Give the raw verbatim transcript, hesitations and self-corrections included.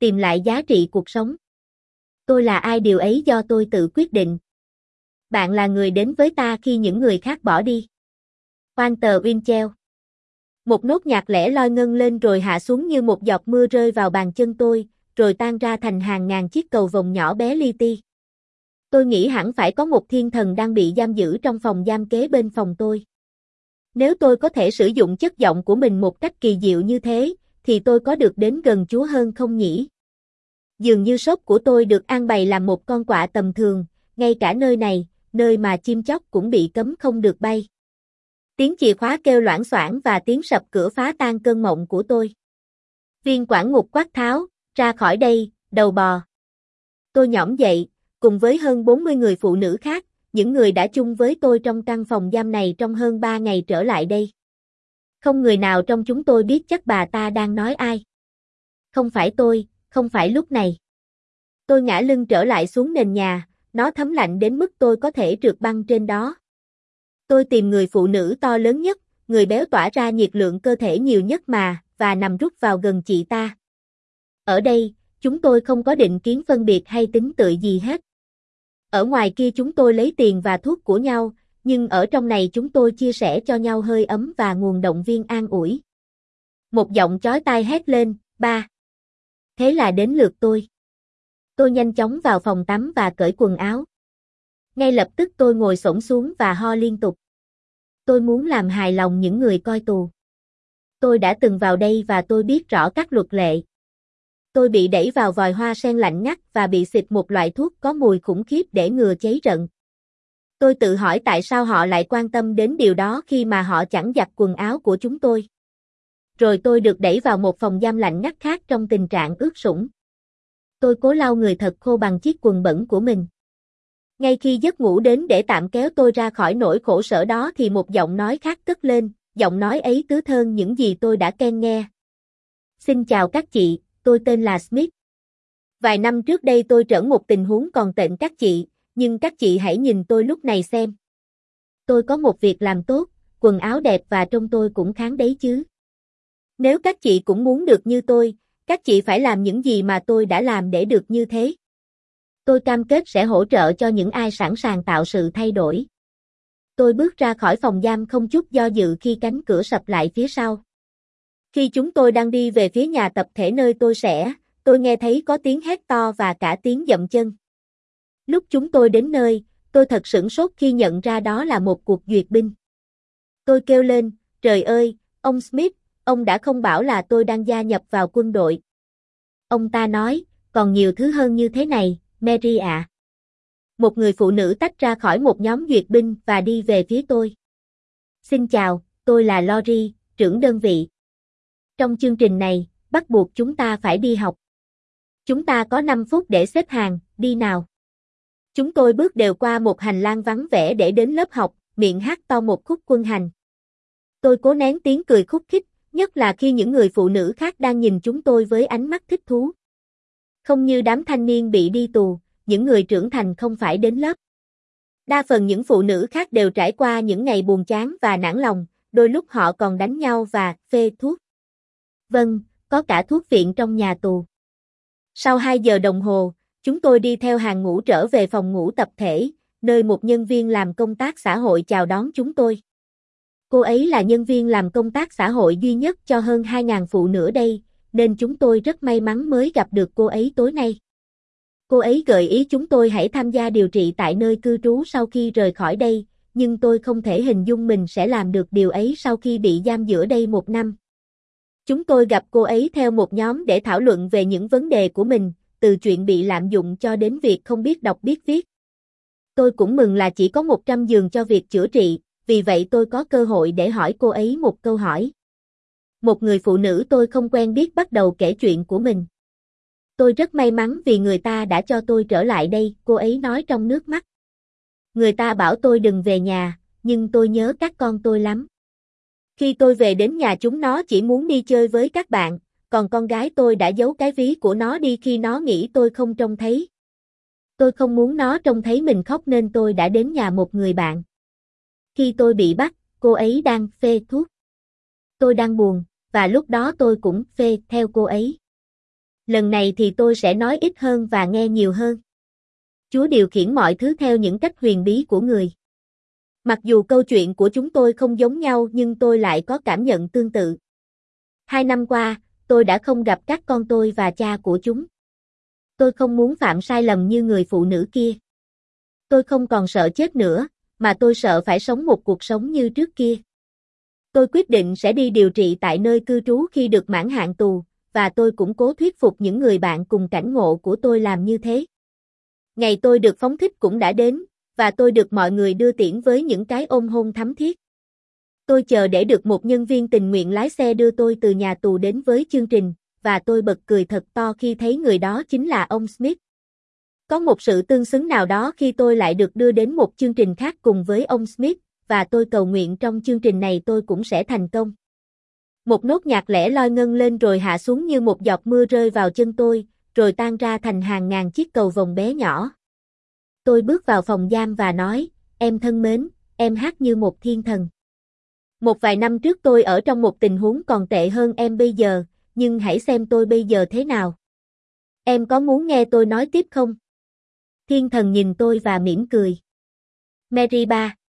tìm lại giá trị cuộc sống. Tôi là ai điều ấy do tôi tự quyết định. Bạn là người đến với ta khi những người khác bỏ đi. Walter Winchell. Một nốt nhạc lẻ loi ngân lên rồi hạ xuống như một giọt mưa rơi vào bàn chân tôi, rồi tan ra thành hàng ngàn chiếc cầu vồng nhỏ bé li ti. Tôi nghĩ hẳn phải có một thiên thần đang bị giam giữ trong phòng giam kế bên phòng tôi. Nếu tôi có thể sử dụng chất giọng của mình một cách kỳ diệu như thế, thì tôi có được đến gần Chúa hơn không nhỉ? Dường như sốt của tôi được an bày làm một con quạ tầm thường, ngay cả nơi này, nơi mà chim chóc cũng bị cấm không được bay. Tiếng chìa khóa kêu loảng xoảng và tiếng sập cửa phá tan cơn mộng của tôi. Viên quản ngục quát tháo, ra khỏi đây, đầu bò. Tôi nhõm dậy, cùng với hơn bốn mươi người phụ nữ khác, những người đã chung với tôi trong căn phòng giam này trong hơn ba ngày trở lại đây. Không người nào trong chúng tôi biết chắc bà ta đang nói ai. Không phải tôi, không phải lúc này. Tôi ngã lưng trở lại xuống nền nhà, nó thấm lạnh đến mức tôi có thể trượt băng trên đó. Tôi tìm người phụ nữ to lớn nhất, người béo tỏa ra nhiệt lượng cơ thể nhiều nhất mà, và nằm rút vào gần chị ta. Ở đây, chúng tôi không có định kiến phân biệt hay tính tựa gì hết. Ở ngoài kia chúng tôi lấy tiền và thuốc của nhau, nhưng ở trong này chúng tôi chia sẻ cho nhau hơi ấm và nguồn động viên an ủi. Một giọng chói tai hét lên, ba. Thế là đến lượt tôi. Tôi nhanh chóng vào phòng tắm và cởi quần áo. Ngay lập tức tôi ngồi xổm xuống và ho liên tục. Tôi muốn làm hài lòng những người coi tù. Tôi đã từng vào đây và tôi biết rõ các luật lệ. Tôi bị đẩy vào vòi hoa sen lạnh ngắt và bị xịt một loại thuốc có mùi khủng khiếp để ngừa cháy rận. Tôi tự hỏi tại sao họ lại quan tâm đến điều đó khi mà họ chẳng giặt quần áo của chúng tôi. Rồi tôi được đẩy vào một phòng giam lạnh ngắt khác trong tình trạng ướt sũng. Tôi cố lau người thật khô bằng chiếc quần bẩn của mình. Ngay khi giấc ngủ đến để tạm kéo tôi ra khỏi nỗi khổ sở đó thì một giọng nói khác cất lên, giọng nói ấy tứ thơn những gì tôi đã quen nghe. Xin chào các chị, tôi tên là Smith. Vài năm trước đây tôi trởn một tình huống còn tệ các chị, nhưng các chị hãy nhìn tôi lúc này xem. Tôi có một việc làm tốt, quần áo đẹp và trông tôi cũng kháng đấy chứ. Nếu các chị cũng muốn được như tôi, các chị phải làm những gì mà tôi đã làm để được như thế. Tôi cam kết sẽ hỗ trợ cho những ai sẵn sàng tạo sự thay đổi. Tôi bước ra khỏi phòng giam không chút do dự khi cánh cửa sập lại phía sau. Khi chúng tôi đang đi về phía nhà tập thể nơi tôi sẽ, tôi nghe thấy có tiếng hét to và cả tiếng dậm chân. Lúc chúng tôi đến nơi, tôi thật sửng sốt khi nhận ra đó là một cuộc duyệt binh. Tôi kêu lên, trời ơi, ông Smith, ông đã không bảo là tôi đang gia nhập vào quân đội. Ông ta nói, còn nhiều thứ hơn như thế này, Mary ạ. Một người phụ nữ tách ra khỏi một nhóm duyệt binh và đi về phía tôi. Xin chào, tôi là Lori, trưởng đơn vị. Trong chương trình này, bắt buộc chúng ta phải đi học. Chúng ta có năm phút để xếp hàng, đi nào. Chúng tôi bước đều qua một hành lang vắng vẻ để đến lớp học, miệng hát to một khúc quân hành. Tôi cố nén tiếng cười khúc khích, nhất là khi những người phụ nữ khác đang nhìn chúng tôi với ánh mắt thích thú. Không như đám thanh niên bị đi tù, những người trưởng thành không phải đến lớp. Đa phần những phụ nữ khác đều trải qua những ngày buồn chán và nản lòng, đôi lúc họ còn đánh nhau và phê thuốc. Vâng, có cả thuốc viện trong nhà tù. Sau hai giờ đồng hồ, chúng tôi đi theo hàng ngũ trở về phòng ngủ tập thể, nơi một nhân viên làm công tác xã hội chào đón chúng tôi. Cô ấy là nhân viên làm công tác xã hội duy nhất cho hơn hai nghìn phụ nữ đây, nên chúng tôi rất may mắn mới gặp được cô ấy tối nay. Cô ấy gợi ý chúng tôi hãy tham gia điều trị tại nơi cư trú sau khi rời khỏi đây, nhưng tôi không thể hình dung mình sẽ làm được điều ấy sau khi bị giam giữa đây một năm. Chúng tôi gặp cô ấy theo một nhóm để thảo luận về những vấn đề của mình, từ chuyện bị lạm dụng cho đến việc không biết đọc biết viết. Tôi cũng mừng là chỉ có một trăm giường cho việc chữa trị, vì vậy tôi có cơ hội để hỏi cô ấy một câu hỏi. Một người phụ nữ tôi không quen biết bắt đầu kể chuyện của mình. Tôi rất may mắn vì người ta đã cho tôi trở lại đây, cô ấy nói trong nước mắt. Người ta bảo tôi đừng về nhà, nhưng tôi nhớ các con tôi lắm. Khi tôi về đến nhà chúng nó chỉ muốn đi chơi với các bạn, còn con gái tôi đã giấu cái ví của nó đi khi nó nghĩ tôi không trông thấy. Tôi không muốn nó trông thấy mình khóc nên tôi đã đến nhà một người bạn. Khi tôi bị bắt, cô ấy đang phê thuốc. Tôi đang buồn, và lúc đó tôi cũng phê theo cô ấy. Lần này thì tôi sẽ nói ít hơn và nghe nhiều hơn. Chúa điều khiển mọi thứ theo những cách huyền bí của người. Mặc dù câu chuyện của chúng tôi không giống nhau nhưng tôi lại có cảm nhận tương tự. Hai năm qua, tôi đã không gặp các con tôi và cha của chúng. Tôi không muốn phạm sai lầm như người phụ nữ kia. Tôi không còn sợ chết nữa, mà tôi sợ phải sống một cuộc sống như trước kia. Tôi quyết định sẽ đi điều trị tại nơi cư trú khi được mãn hạn tù, và tôi cũng cố thuyết phục những người bạn cùng cảnh ngộ của tôi làm như thế. Ngày tôi được phóng thích cũng đã đến, và tôi được mọi người đưa tiễn với những cái ôm hôn thắm thiết. Tôi chờ để được một nhân viên tình nguyện lái xe đưa tôi từ nhà tù đến với chương trình, và tôi bật cười thật to khi thấy người đó chính là ông Smith. Có một sự tương xứng nào đó khi tôi lại được đưa đến một chương trình khác cùng với ông Smith, và tôi cầu nguyện trong chương trình này tôi cũng sẽ thành công. Một nốt nhạc lẻ loi ngân lên rồi hạ xuống như một giọt mưa rơi vào chân tôi, rồi tan ra thành hàng ngàn chiếc cầu vồng bé nhỏ. Tôi bước vào phòng giam và nói, em thân mến, em hát như một thiên thần. Một vài năm trước tôi ở trong một tình huống còn tệ hơn em bây giờ, nhưng hãy xem tôi bây giờ thế nào. Em có muốn nghe tôi nói tiếp không? Thiên thần nhìn tôi và mỉm cười. Mary ba